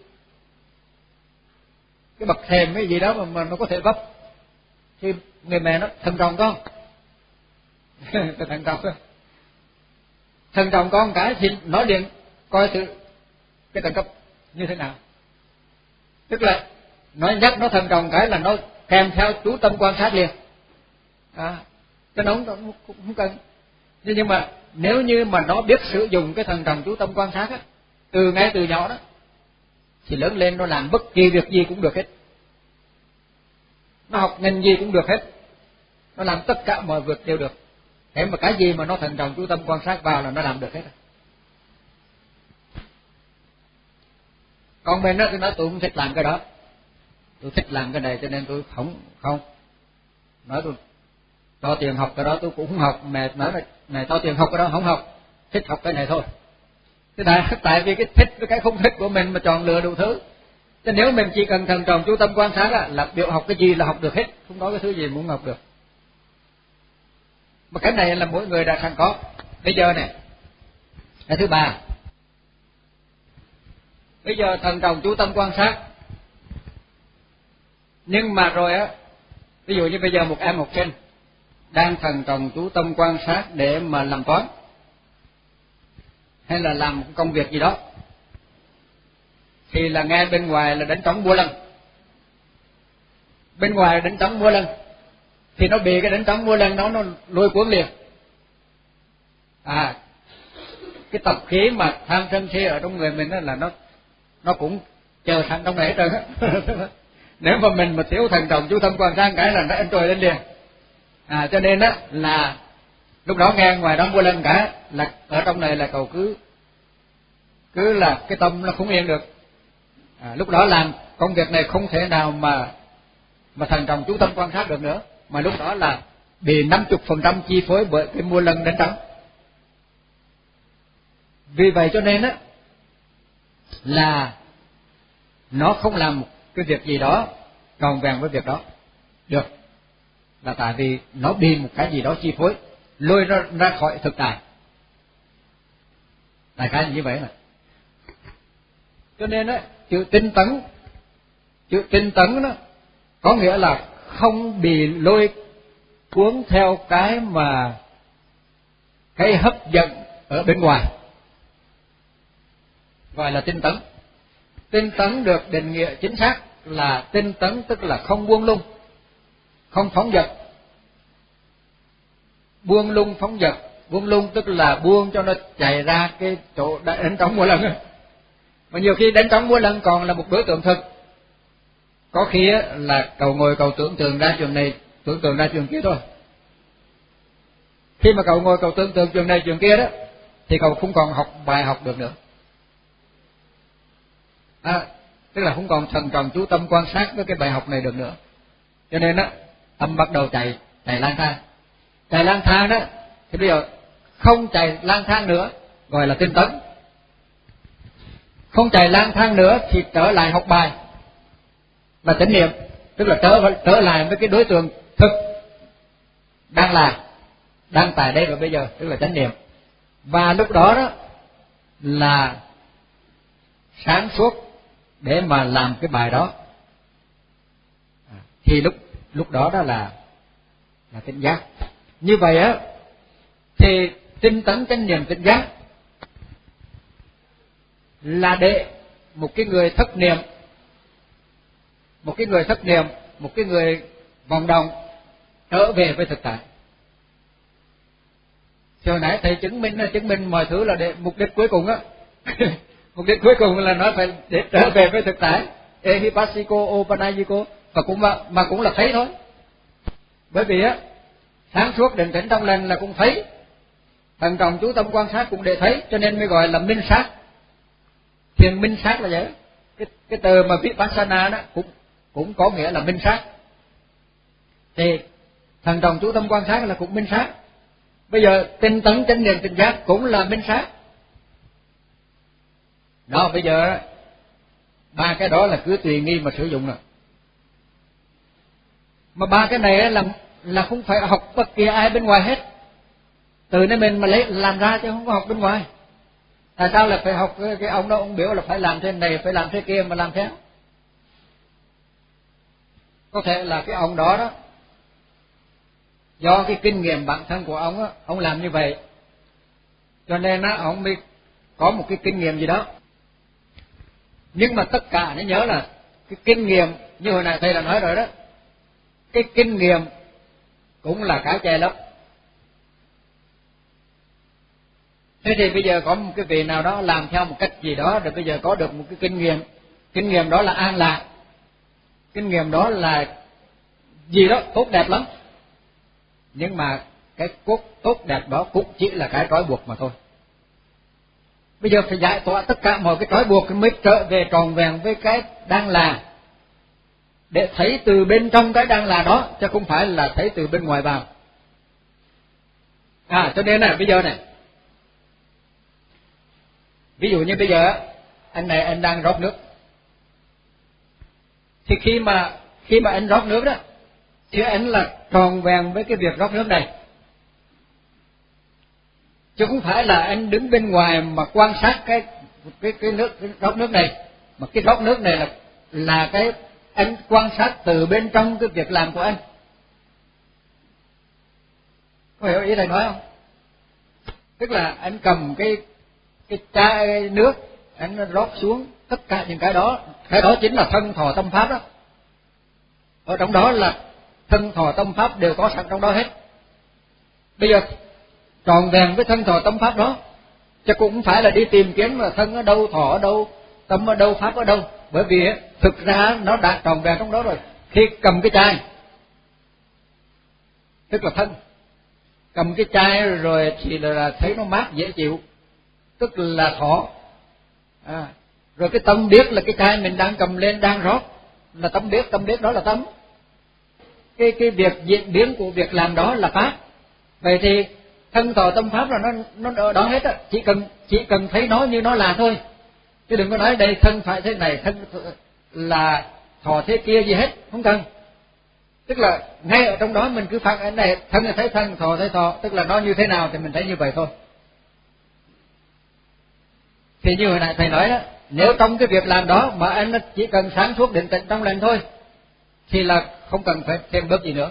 Speaker 1: cái bậc thềm cái gì đó mà, mà nó có thể vấp, thì người mẹ nó thần trọng con thần trọng thần trọng con cái thì nói điện coi thử cái tầng cấp như thế nào. Tức là nói nhắc nó thần trọng cái là nó kèm theo chú tâm quan sát liền. À, cho nó không, không cần. Nhưng mà nếu như mà nó biết sử dụng cái thần trọng chú tâm quan sát á, từ ngay từ nhỏ đó, thì lớn lên nó làm bất kỳ việc gì cũng được hết. Nó học ngành gì cũng được hết, nó làm tất cả mọi việc đều được. Thế mà cái gì mà nó thần trọng chú tâm quan sát vào là nó làm được hết. Còn mình đó thì nói tôi không thích làm cái đó, tôi thích làm cái này cho nên tôi không không nói tôi cho tiền học cái đó tôi cũng không học. Mẹ nói là này cho tiền học cái đó không học, thích học cái này thôi. Thế tại, tại vì cái thích với cái không thích của mình mà chọn lựa đủ thứ. Thế nếu mình chỉ cần thần trọng chú tâm quan sát là, là biểu học cái gì là học được hết, không có cái thứ gì muốn học được. Mà cái này là mỗi người đã sẵn có. Bây giờ này, cái thứ ba, bây giờ thần trọng chú tâm quan sát, nhưng mà rồi á, ví dụ như bây giờ một em học sinh đang thần trọng chú tâm quan sát để mà làm toán hay là làm một công việc gì đó, thì là nghe bên ngoài là đánh trống mua lân, bên ngoài là đánh trống mua lân, thì nó bị cái đánh trống mua lân đó nó lôi cuốn liền. À, cái tập khí mà tham sân si ở trong người mình đó là nó nó cũng chờ sẵn trong này hết trơn á. Nếu mà mình mà thiếu thần trọng chú tâm quan sát cái là nó ăn trôi lên liền. À, cho nên á là lúc đó nghe ngoài đó mua lần cả là ở trong này là cậu cứ cứ là cái tâm nó không yên được. À, lúc đó làm công việc này không thể nào mà mà thần trọng chú tâm quan sát được nữa, mà lúc đó là bị năm mươi phần trăm chi phối bởi cái mua lần đánh trống. Vì vậy cho nên á là nó không làm một cái việc gì đó tròn vẹn với việc đó được, là tại vì nó bị một cái gì đó chi phối, lôi nó ra khỏi thực tại. Đại khái như vậy mà. Cho nên á, chữ tinh tấn, chữ tinh tấn đó có nghĩa là không bị lôi cuốn theo cái mà cái hấp dẫn ở bên ngoài, gọi là tinh tấn. Tinh tấn được định nghĩa chính xác là tinh tấn tức là không buông lung, không phóng dật. Buông lung phóng dật, buông lung tức là buông cho nó chạy ra cái chỗ đánh trống mua lần. Mà nhiều khi đánh trống mua lần còn là một đối tượng thực, có khi là cậu ngồi cậu tưởng tượng ra chuyện này, tưởng tượng ra chuyện kia thôi. Khi mà cậu ngồi cậu tưởng tượng chuyện này chuyện kia đó, thì cậu không còn học bài học được nữa. À, tức là không còn thần trọng chú tâm quan sát với cái bài học này được nữa. Cho nên á, tâm bắt đầu chạy chạy lang thang. Chạy lang thang đó thì bây giờ không chạy lang thang nữa gọi là tinh tấn. Không chạy lang thang nữa thì trở lại học bài là chánh niệm, tức là trở trở lại với cái đối tượng thực đang là đang tại đây và bây giờ, tức là chánh niệm. Và lúc đó đó là sáng suốt để mà làm cái bài đó, thì lúc lúc đó đó là là tỉnh giác. Như vậy á thì tinh tấn chánh niệm tỉnh giác là để một cái người thất niệm, một cái người thất niệm, một cái người vọng động trở về với thực tại. Thì hồi nãy thầy chứng minh chứng minh mọi thứ là để mục đích cuối cùng á. Mục đích cuối cùng là nói phải để trở về với thực tại. Ehipassiko opanayiko, và cũng mà, mà cũng là thấy thôi. Bởi vì á, sáng suốt định tĩnh trong lành là cũng thấy, thận trọng chú tâm quan sát cũng để thấy, cho nên mới gọi là minh sát. Thiền minh sát là vậy. Cái cái từ mà vipassana đó cũng cũng có nghĩa là minh sát. Thì thận trọng chú tâm quan sát là cũng minh sát. Bây giờ tinh tấn chánh niệm tỉnh giác cũng là minh sát. Đó, bây giờ ba cái đó là cứ tùy nghi mà sử dụng rồi. Mà ba cái này là là không phải học bất kỳ ai bên ngoài hết, từ nơi mình mà lấy làm ra chứ không có học bên ngoài. Tại sao là phải học cái, cái ông đó ông biểu là phải làm thế này, phải làm thế kia mà làm theo? Có thể là cái ông đó đó, do cái kinh nghiệm bản thân của ông á, ông làm như vậy, cho nên á ông mới có một cái kinh nghiệm gì đó. Nhưng mà tất cả nên nhớ là cái kinh nghiệm, như hồi nãy thầy đã nói rồi đó, cái kinh nghiệm cũng là cái che lấp. Thế thì bây giờ có một cái vị nào đó làm theo một cách gì đó, rồi bây giờ có được một cái kinh nghiệm, kinh nghiệm đó là an lạc, kinh nghiệm đó là gì đó tốt đẹp lắm, nhưng mà cái cốt tốt đẹp đó cũng chỉ là cái trói buộc mà thôi. Bây giờ phải giải tỏa tất cả mọi cái trói buộc mới trở về tròn vẹn với cái đang là, để thấy từ bên trong cái đang là đó, chứ không phải là thấy từ bên ngoài vào. À, cho nên này bây giờ này, ví dụ như bây giờ anh này anh đang rót nước, thì khi mà khi mà anh rót nước đó, thì anh là tròn vẹn với cái việc rót nước này, chứ không phải là anh đứng bên ngoài mà quan sát cái cái cái nước cái rót nước này, mà cái rót nước này là là cái anh quan sát từ bên trong cái việc làm của anh. Có hiểu ý thầy nói không? Tức là anh cầm cái cái chai nước, anh rót xuống, tất cả những cái đó, cái đó chính là thân thọ tâm pháp đó. Ở trong đó là thân thọ tâm pháp đều có sẵn trong đó hết. Bây giờ tròn vẹn với thân thọ tâm pháp đó, chứ cũng không phải là đi tìm kiếm là thân ở đâu, thọ ở đâu, tâm ở đâu, pháp ở đâu. Bởi vì thực ra nó đã tròn vẹn trong đó rồi. Khi cầm cái chai, tức là thân, cầm cái chai rồi thì là thấy nó mát dễ chịu, tức là thọ. À, rồi cái tâm biết là cái chai mình đang cầm lên đang rót là tâm biết, tâm biết đó là tâm. Cái cái việc diễn biến của việc làm đó là pháp. Vậy thì thân thọ tâm pháp là nó nó ở đó hết á, chỉ cần chỉ cần thấy nó như nó là thôi, chứ đừng có nói đây thân phải thế này, thân là thọ thế kia gì hết, không cần. Tức là ngay ở trong đó mình cứ phản ánh này, thân là thấy thân, thọ thấy thọ, tức là nó như thế nào thì mình thấy như vậy thôi. Thì như hồi nãy thầy nói đó, nếu trong cái việc làm đó mà anh chỉ cần sáng suốt định tĩnh trong lành thôi, thì là không cần phải thêm bớt gì nữa.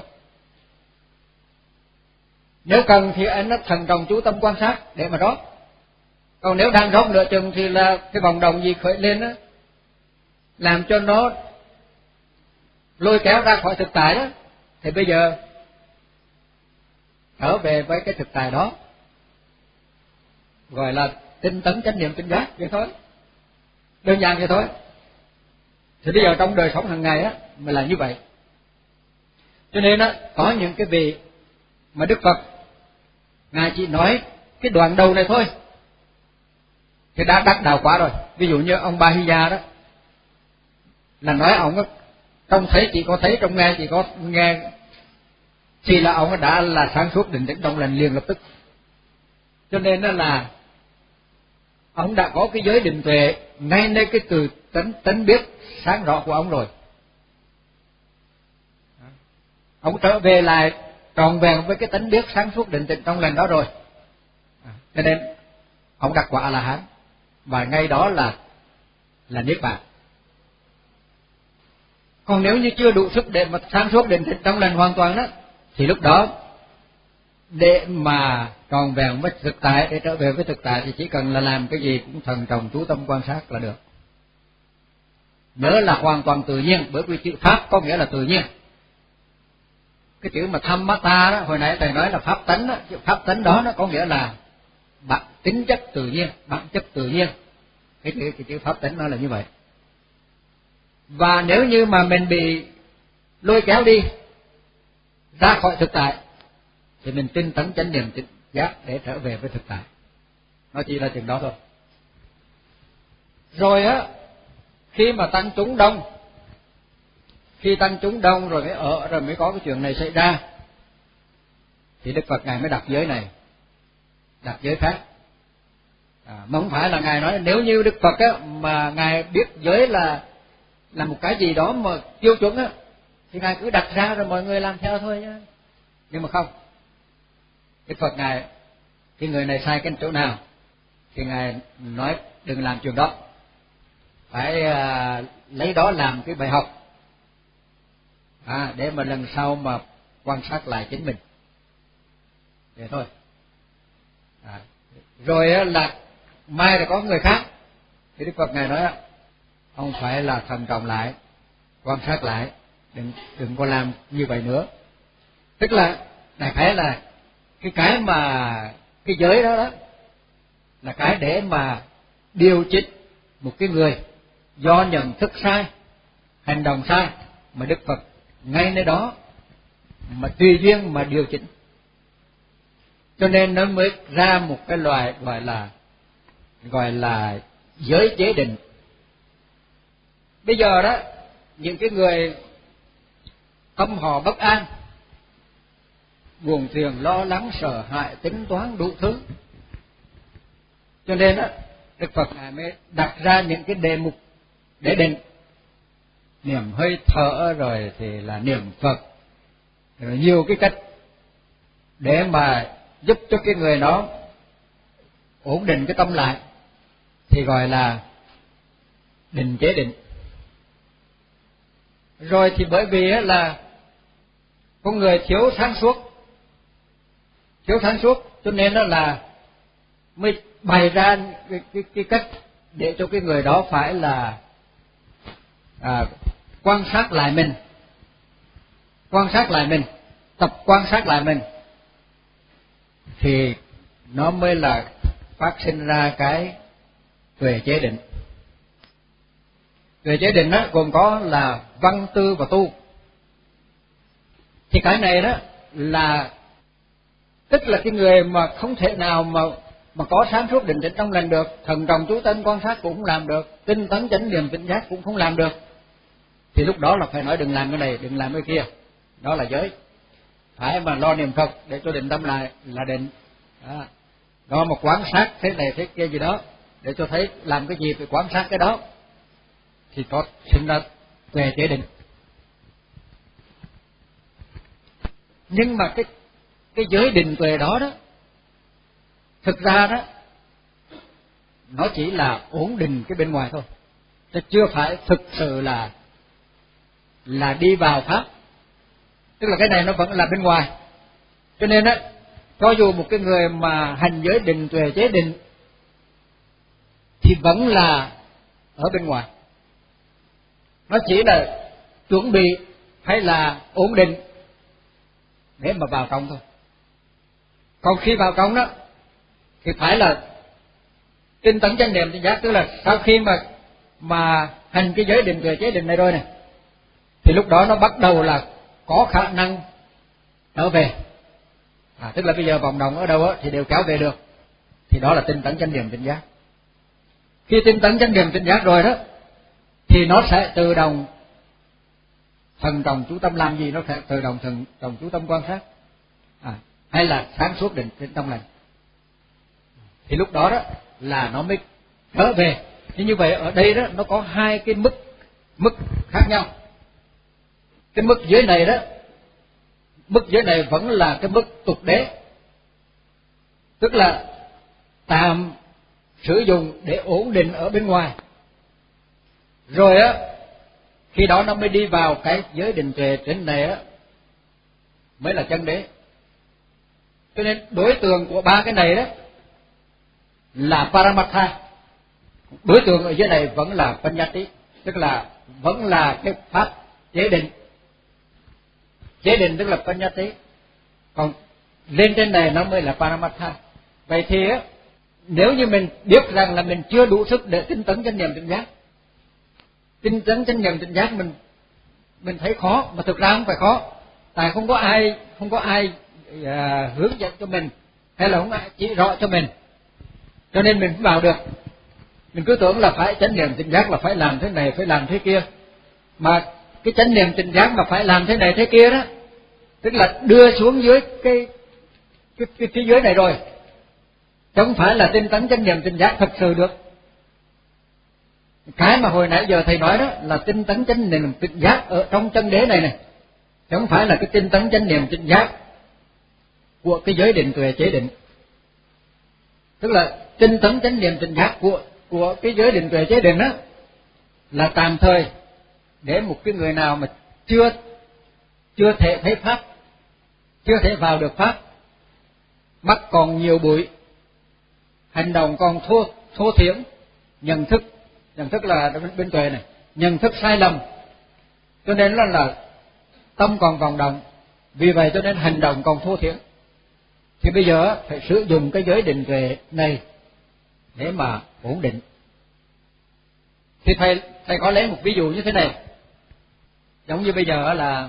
Speaker 1: Nếu cần thì anh nó thần trọng chú tâm quan sát để mà rót. Còn nếu đang rót nửa chừng thì là cái vòng đồng gì khởi lên đó, làm cho nó lôi kéo ra khỏi thực tại đó, thì bây giờ trở về với cái thực tại đó, gọi là tinh tấn chánh niệm tỉnh giác vậy thôi, đơn giản vậy thôi. Thì bây giờ trong đời sống hàng ngày á mà là như vậy. Cho nên á có những cái vị mà Đức Phật ngài chỉ nói cái đoạn đầu này thôi thì đã đắc đạo quả rồi. Ví dụ như ông Ba Hy Gia đó, là nói ông á, trong thấy chỉ có thấy, trong nghe chỉ có nghe, thì là ông đã là sáng suốt định tĩnh trong lành liền lập tức. Cho nên đó là ông đã có cái giới định tuệ ngay nơi cái từ tánh tánh biết sáng rõ của ông rồi. Ông trở về lại tròn vẹn với cái tánh biết sáng suốt định tĩnh trong lành đó rồi. Cho nên ông đắc quả A La Hán, và ngay đó là là niết bàn. Còn nếu như chưa đủ sức để mà sáng suốt định tĩnh trong lành hoàn toàn đó, thì lúc đó để mà tròn vẹn với thực tại, để trở về với thực tại thì chỉ cần là làm cái gì cũng thần trọng chú tâm quan sát là được. Nhớ là hoàn toàn tự nhiên, bởi vì chữ pháp có nghĩa là tự nhiên. Cái chữ mà Thammata đó, hồi nãy thầy nói là pháp tánh đó, chữ pháp tánh đó nó có nghĩa là bản tính chất tự nhiên, bản chất tự nhiên. Cái chữ, cái chữ pháp tánh nó là như vậy. Và nếu như mà mình bị lôi kéo đi ra khỏi thực tại, thì mình tinh tấn chánh niệm tỉnh giác để trở về với thực tại. Nó chỉ là chừng đó thôi. Rồi á, khi mà tăng chúng đông, khi tăng chúng đông rồi mới ở, rồi mới có cái chuyện này xảy ra, thì Đức Phật Ngài mới đặt giới này, đặt giới khác. À, mà không phải là Ngài nói nếu như Đức Phật á, mà Ngài biết giới là là một cái gì đó mà tiêu chuẩn á, thì Ngài cứ đặt ra rồi mọi người làm theo thôi nhá. Nhưng mà không, Đức Phật Ngài, cái người này sai cái chỗ nào thì Ngài nói đừng làm chuyện đó, phải à, lấy đó làm cái bài học, à, để mà lần sau mà quan sát lại chính mình. Vậy thôi. À, rồi là mai là có người khác, thì Đức Phật Ngài nói ông phải là thận trọng lại, quan sát lại, đừng đừng có làm như vậy nữa. Tức là đại khái là cái cái mà cái giới đó đó là cái để mà điều chỉnh một cái người do nhận thức sai, hành động sai, mà Đức Phật ngay nơi đó mà tùy duyên mà điều chỉnh. Cho nên nó mới ra một cái loại gọi là gọi là giới chế định. Bây giờ đó, những cái người tâm họ bất an, buồn phiền, lo lắng, sợ hãi, tính toán đủ thứ, cho nên đó, Đức Phật Ngài mới đặt ra những cái đề mục để định, niệm hơi thở, rồi thì là niệm Phật, rồi nhiều cái cách để mà giúp cho cái người đó ổn định cái tâm lại, thì gọi là định chế định. Rồi thì bởi vì là con người thiếu sáng suốt, thiếu sáng suốt, cho nên đó là mới bày ra cái, cái, cái cách để cho cái người đó phải là à, quan sát lại mình, quan sát lại mình, tập quan sát lại mình, thì nó mới là phát sinh ra cái tuệ chế định. Tuệ chế định đó gồm có là văn tư và tu. Thì cái này đó là tức là cái người mà không thể nào mà mà có sáng suốt định tĩnh trong lành được, thần trọng chú tâm quan sát cũng không làm được, tinh tấn chánh niệm tỉnh giác cũng không làm được, thì lúc đó là phải nói đừng làm cái này, đừng làm cái kia. Đó là giới. Phải mà lo niệm Phật để cho định tâm lại là định. Đó, đó mà quan sát thế này thế kia gì đó để cho thấy làm cái gì phải quan sát cái đó, thì có sinh ra tuệ chế định. Nhưng mà cái cái giới định tuệ đó đó, thực ra đó nó chỉ là ổn định cái bên ngoài thôi, chứ chưa phải thực sự là là đi vào pháp. Tức là cái này nó vẫn là bên ngoài. Cho nên á, cho dù một cái người mà hành giới định tuệ chế định thì vẫn là ở bên ngoài, nó chỉ là chuẩn bị hay là ổn định để mà vào trong thôi. Còn khi vào trong đó thì phải là tinh tấn chánh niệm tỉnh giác, tức là sau khi mà mà hành cái giới định tuệ chế định này rồi này, thì lúc đó nó bắt đầu là có khả năng trở về. À, tức là bây giờ vòng đồng ở đâu á thì đều kéo về được, thì đó là tinh tấn chánh niệm tỉnh giác. Khi tinh tấn chánh niệm tỉnh giác rồi đó, thì nó sẽ tự động thần trọng chú tâm làm gì, nó sẽ tự động thần trọng chú tâm quan sát, à, hay là sáng suốt định tĩnh trong lành. Thì lúc đó đó là nó mới trở về. Thì như vậy ở đây đó nó có hai cái mức mức khác nhau. Cái mức dưới này đó, mức dưới này vẫn là cái mức tục đế, tức là tạm sử dụng để ổn định ở bên ngoài. Rồi á, khi đó nó mới đi vào cái giới định tuệ trên này á, mới là chân đế. Cho nên đối tượng của ba cái này đó là Paramatha, đối tượng ở dưới này vẫn là Panyati, tức là vẫn là cái pháp chế định. Chế định tức là Panyati, còn lên trên này nó mới là Paramatha. Vậy thì á, nếu như mình biết rằng là mình chưa đủ sức để tinh tấn chánh niệm tỉnh giác, tinh tấn chánh niệm tỉnh giác mình mình thấy khó, mà thực ra không phải khó, tại không có ai không có ai à, hướng dẫn cho mình, hay là không ai chỉ rõ cho mình, cho nên mình không vào được. Mình cứ tưởng là phải chánh niệm tỉnh giác là phải làm thế này, phải làm thế kia, mà cái chánh niệm tỉnh giác mà phải làm thế này thế kia đó, tức là đưa xuống dưới cái cái cái phía dưới này rồi, chứ không phải là tinh tấn chánh niệm tỉnh giác thật sự được. Cái mà hồi nãy giờ thầy nói đó là tinh tấn chánh niệm tỉnh giác ở trong chân đế này này, chứ không phải là cái tinh tấn chánh niệm tỉnh giác của cái giới định tuệ chế định. Tức là tinh tấn chánh niệm tỉnh giác của của cái giới định tuệ chế định đó là tạm thời để một cái người nào mà chưa chưa thể thấy pháp, chưa thể vào được pháp, mắt còn nhiều bụi, hành động còn thô thô thiển, nhận thức nhận thức là bên, bên tuệ này, nhận thức sai lầm, cho nên là, là tâm còn vọng động, vì vậy cho nên hành động còn thô thiển, thì bây giờ phải sử dụng cái giới định tuệ này để mà ổn định. Thì thầy thầy có lấy một ví dụ như thế này, giống như bây giờ là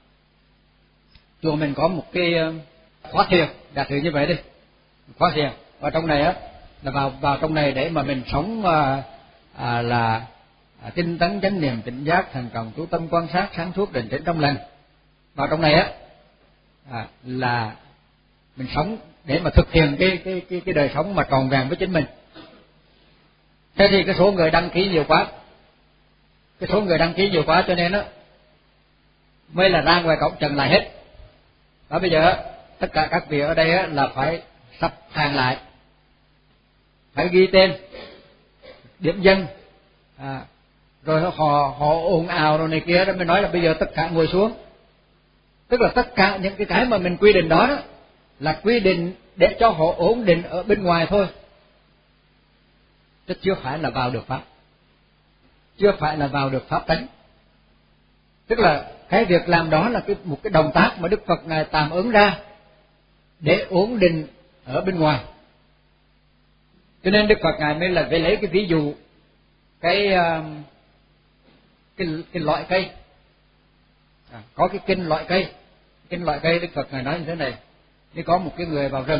Speaker 1: chùa mình có một cái khóa thiền, giả sử như vậy đi, khóa thiền ở trong này á, là vào vào trong này để mà mình sống à, à, là à, tinh tấn chánh niệm tỉnh giác thành trọng chú tâm quan sát sáng suốt định tĩnh trong lành. Vào trong này á à, là mình sống để mà thực hiện cái cái cái cái đời sống mà tròn vẹn với chính mình. Thế thì cái số người đăng ký nhiều quá, cái số người đăng ký nhiều quá cho nên á mới là ra ngoài cổng trần lại hết. Và bây giờ tất cả các vị ở đây á là phải sắp hàng lại, phải ghi tên, điểm danh, à, rồi họ họ ồn ào rồi này kia đó, mới nói là bây giờ tất cả ngồi xuống. Tức là tất cả những cái cái mà mình quy định đó, đó là quy định để cho họ ổn định ở bên ngoài thôi, chứ chưa phải là vào được pháp, chưa phải là vào được pháp tánh. Tức là cái việc làm đó là cái một cái động tác mà Đức Phật ngài tạm ứng ra để ổn định ở bên ngoài. Cho nên Đức Phật ngài mới là phải lấy cái ví dụ cái cái cái loại cây, à, có cái kinh loại cây, kinh loại cây Đức Phật ngài nói như thế này: nếu có một cái người vào rừng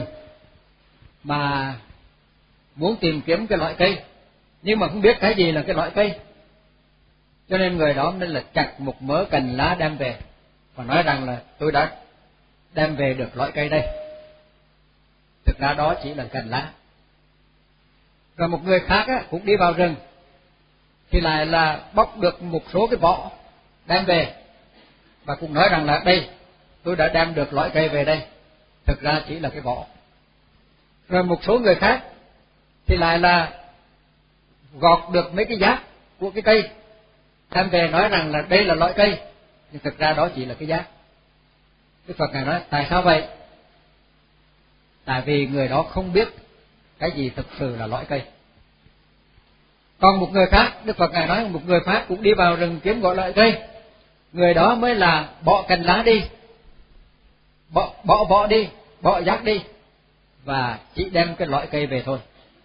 Speaker 1: mà muốn tìm kiếm cái loại cây nhưng mà không biết cái gì là cái loại cây, cho nên người đó nên là chặt một mớ cành lá đem về và nói rằng là tôi đã đem về được loại cây đây. Thực ra đó chỉ là cành lá. Rồi một người khác á, cũng đi vào rừng thì lại là bóc được một số cái vỏ đem về và cũng nói rằng là đây tôi đã đem được loại cây về đây. Thực ra chỉ là cái vỏ. Rồi một số người khác thì lại là gọt được mấy cái giác của cái cây đem về nói rằng là đây là loại cây, nhưng thực ra đó chỉ là cái giác. Đức Phật ngài nói tại sao vậy? Tại vì người đó không biết cái gì thực sự là loại cây. Còn một người khác, Đức Phật ngài nói một người khác cũng đi vào rừng kiếm gọi loại cây, người đó mới là bỏ cành lá đi, bỏ bỏ vỏ đi, bỏ giác đi và chỉ đem cái loại cây về thôi.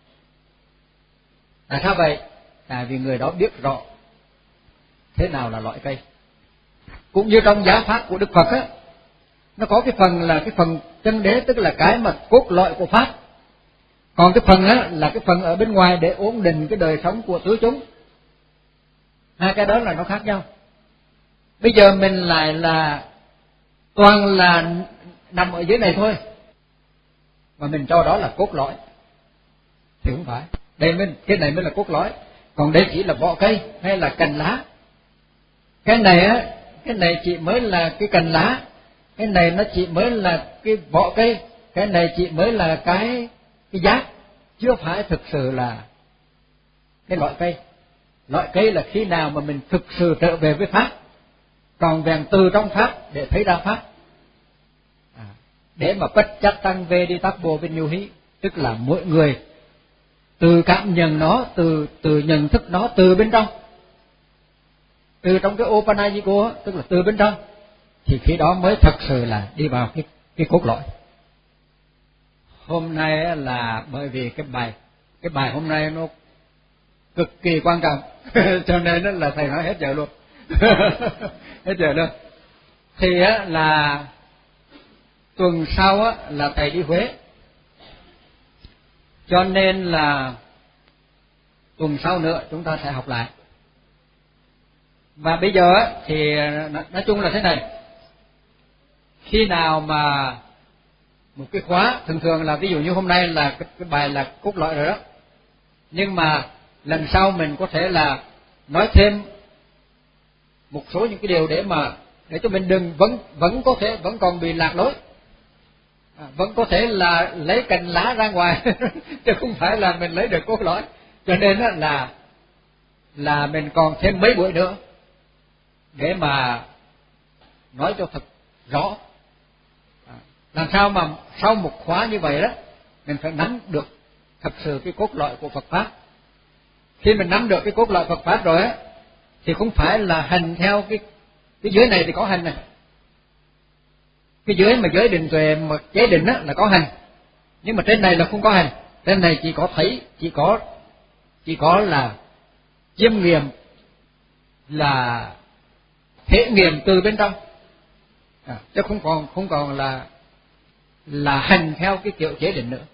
Speaker 1: Tại sao vậy? Tại vì người đó biết rõ thế nào là loại cây. Cũng như trong giáo pháp của Đức Phật á, nó có cái phần là cái phần chân đế, tức là cái mà cốt lõi của pháp. Còn cái phần á là cái phần ở bên ngoài để ổn định cái đời sống của tứ chúng. Hai cái đó là nó khác nhau. Bây giờ mình lại là toàn là nằm ở dưới này thôi, mà mình cho đó là cốt lõi thì không phải. Đây mới, cái này mới là cốt lõi, còn đây chỉ là vỏ cây hay là cành lá. Cái này á, cái này chỉ mới là cái cành lá, cái này nó chỉ mới là cái vỏ cây, cái này chỉ mới là cái cái giác, chưa phải thực sự là cái loại cây. Loại cây là khi nào mà mình thực sự trở về với pháp, còn vẹn từ trong pháp để thấy ra pháp, à, để mà bất chắc tăng về đi tác bộ bên nhu hí, tức là mỗi người từ cảm nhận nó, từ từ nhận thức nó từ bên trong, từ trong cái Opanajiko, tức là từ bên trong, thì khi đó mới thật sự là đi vào cái cái cốt lõi. Hôm nay là bởi vì cái bài cái bài hôm nay nó cực kỳ quan trọng cho nên là thầy nói hết giờ luôn Hết giờ luôn. Thì á là tuần sau á là thầy đi Huế, cho nên là tuần sau nữa chúng ta sẽ học lại. Và bây giờ á thì nói chung là thế này, khi nào mà một cái khóa thường thường là ví dụ như hôm nay là cái, cái bài là cốt lõi rồi đó, nhưng mà lần sau mình có thể là nói thêm một số những cái điều để mà để cho mình đừng vẫn vẫn có thể vẫn còn bị lạc lối, à, vẫn có thể là lấy cành lá ra ngoài chứ không phải là mình lấy được cốt lõi. Cho nên đó là là mình còn thêm mấy buổi nữa để mà nói cho thật rõ, à, làm sao mà sau một khóa như vậy đó mình phải nắm được thật sự cái cốt lõi của Phật pháp. Khi mình nắm được cái cốt lõi Phật pháp rồi á thì không phải là hành theo cái cái giới này thì có hành này, cái giới mà giới định tuệ mà chế định á là có hành, nhưng mà trên này là không có hành, trên này chỉ có thấy, chỉ có chỉ có là chiêm nghiệm, là thể nghiệm từ bên trong, à, chứ không còn không còn là là hành theo cái kiểu chế định nữa.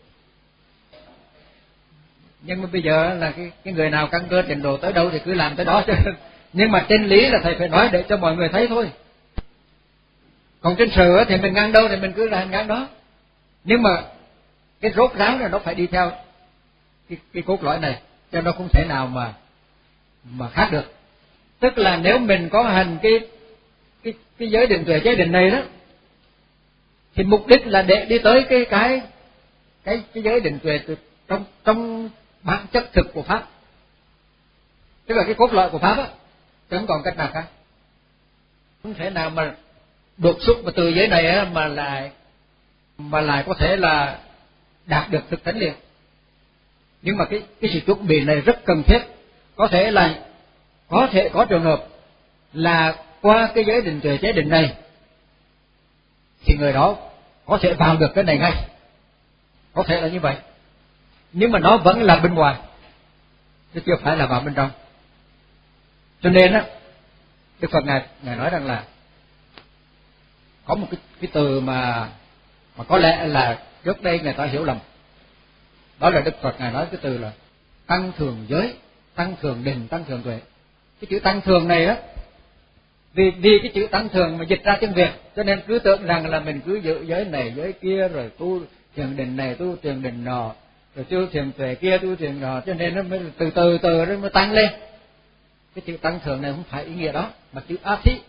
Speaker 1: Nhưng mà bây giờ là cái cái người nào căn cơ trình độ tới đâu thì cứ làm tới đó chứ. Nhưng mà trên lý là thầy phải nói để cho mọi người thấy thôi. Còn trên sự thì mình ngang đâu thì mình cứ làm ngang đó. Nhưng mà cái rốt ráo là nó phải đi theo cái, cái cốt lõi này, cho nó không thể nào mà mà khác được. Tức là nếu mình có hành cái cái cái giới định tuệ chế định này đó, thì mục đích là để đi tới cái cái cái cái giới định tuệ trong trong bản chất thực của pháp, tức là cái cốt lõi của pháp á, chứ không còn cách nào khác. Không thể nào mà đột xuất mà từ giới này á mà lại mà lại có thể là đạt được thực thánh liền. Nhưng mà cái cái sự chuẩn bị này rất cần thiết. Có thể là có thể có trường hợp là qua cái giới định tuệ chế định này thì người đó có thể vào được cái này ngay, có thể là như vậy, nhưng mà nó vẫn là bên ngoài chứ chưa phải là vào bên trong. Cho nên á Đức Phật ngài ngài nói rằng là có một cái cái từ mà mà có lẽ là trước đây người ta hiểu lầm, đó là Đức Phật ngài nói cái từ là tăng thường giới, tăng thường định, tăng thường tuệ. Cái chữ tăng thường này đó, vì vì cái chữ tăng thường mà dịch ra tiếng Việt, cho nên cứ tưởng rằng là mình cứ giữ giới này giới kia, rồi tu thiền định này tu thiền định nọ, rồi tu thiền tuệ kia tu thiền nọ, cho nên nó mới từ từ từ nó mới tăng lên. Cái chữ tăng thường này không phải ý nghĩa đó, mà chữ a thí.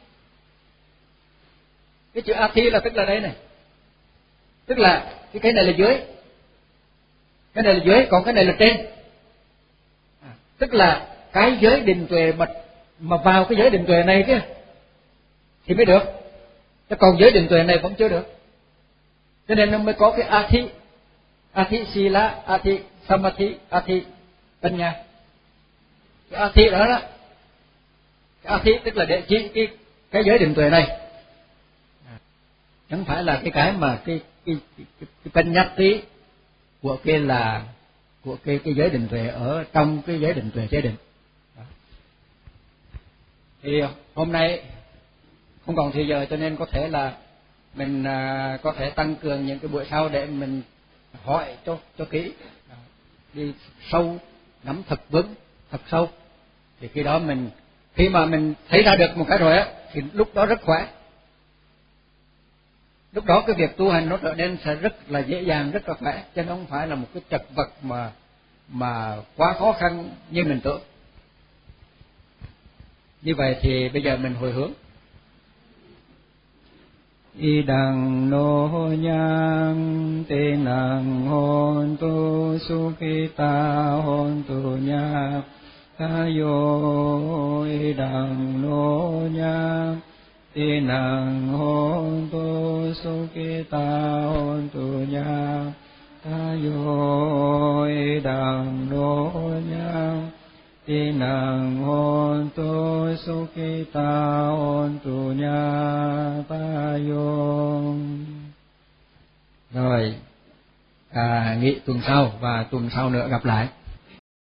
Speaker 1: Cái chữ a thí là tức là đây này, tức là cái cái này là dưới, cái này là dưới, còn cái này là trên. À, tức là cái giới định tuệ mà mà vào cái giới định tuệ này kia thì mới được, chứ còn giới định tuệ này vẫn chưa được. Cho nên nó mới có cái a thí, a thí sila, a thí samadhi, a thí panya. Cái a thí đó đó, cái a thí tức là để chỉ cái cái giới định tuệ này, chẳng phải là cái cái mà cái cái cái, cái panyati của cái là của cái cái giới định tuệ ở trong cái giới định tuệ chế định. Thì hôm nay không còn thời giờ, cho nên có thể là mình à, có thể tăng cường những cái buổi sau để mình hỏi cho cho kỹ, đi sâu, nắm thật vững, thật sâu. Thì khi đó mình khi mà mình thấy ra được một cái rồi á thì lúc đó rất khỏe. Lúc đó cái việc tu hành nó trở nên sẽ rất là dễ dàng, rất là khỏe, chứ nó không phải là một cái chật vật mà mà quá khó khăn như mình tưởng. Như vậy thì bây giờ mình hồi hướng.
Speaker 2: Idang no nhang te nang hon tu sukhita hon tu nya tayo. Idang no nhang te nang hon tu sukhita hon tu nya tayo. Idang no nhang ti năng hôn tu sukhita hôn tu nha ta yon.
Speaker 1: Rồi à, nghị tuần sau và tuần sau nữa gặp lại.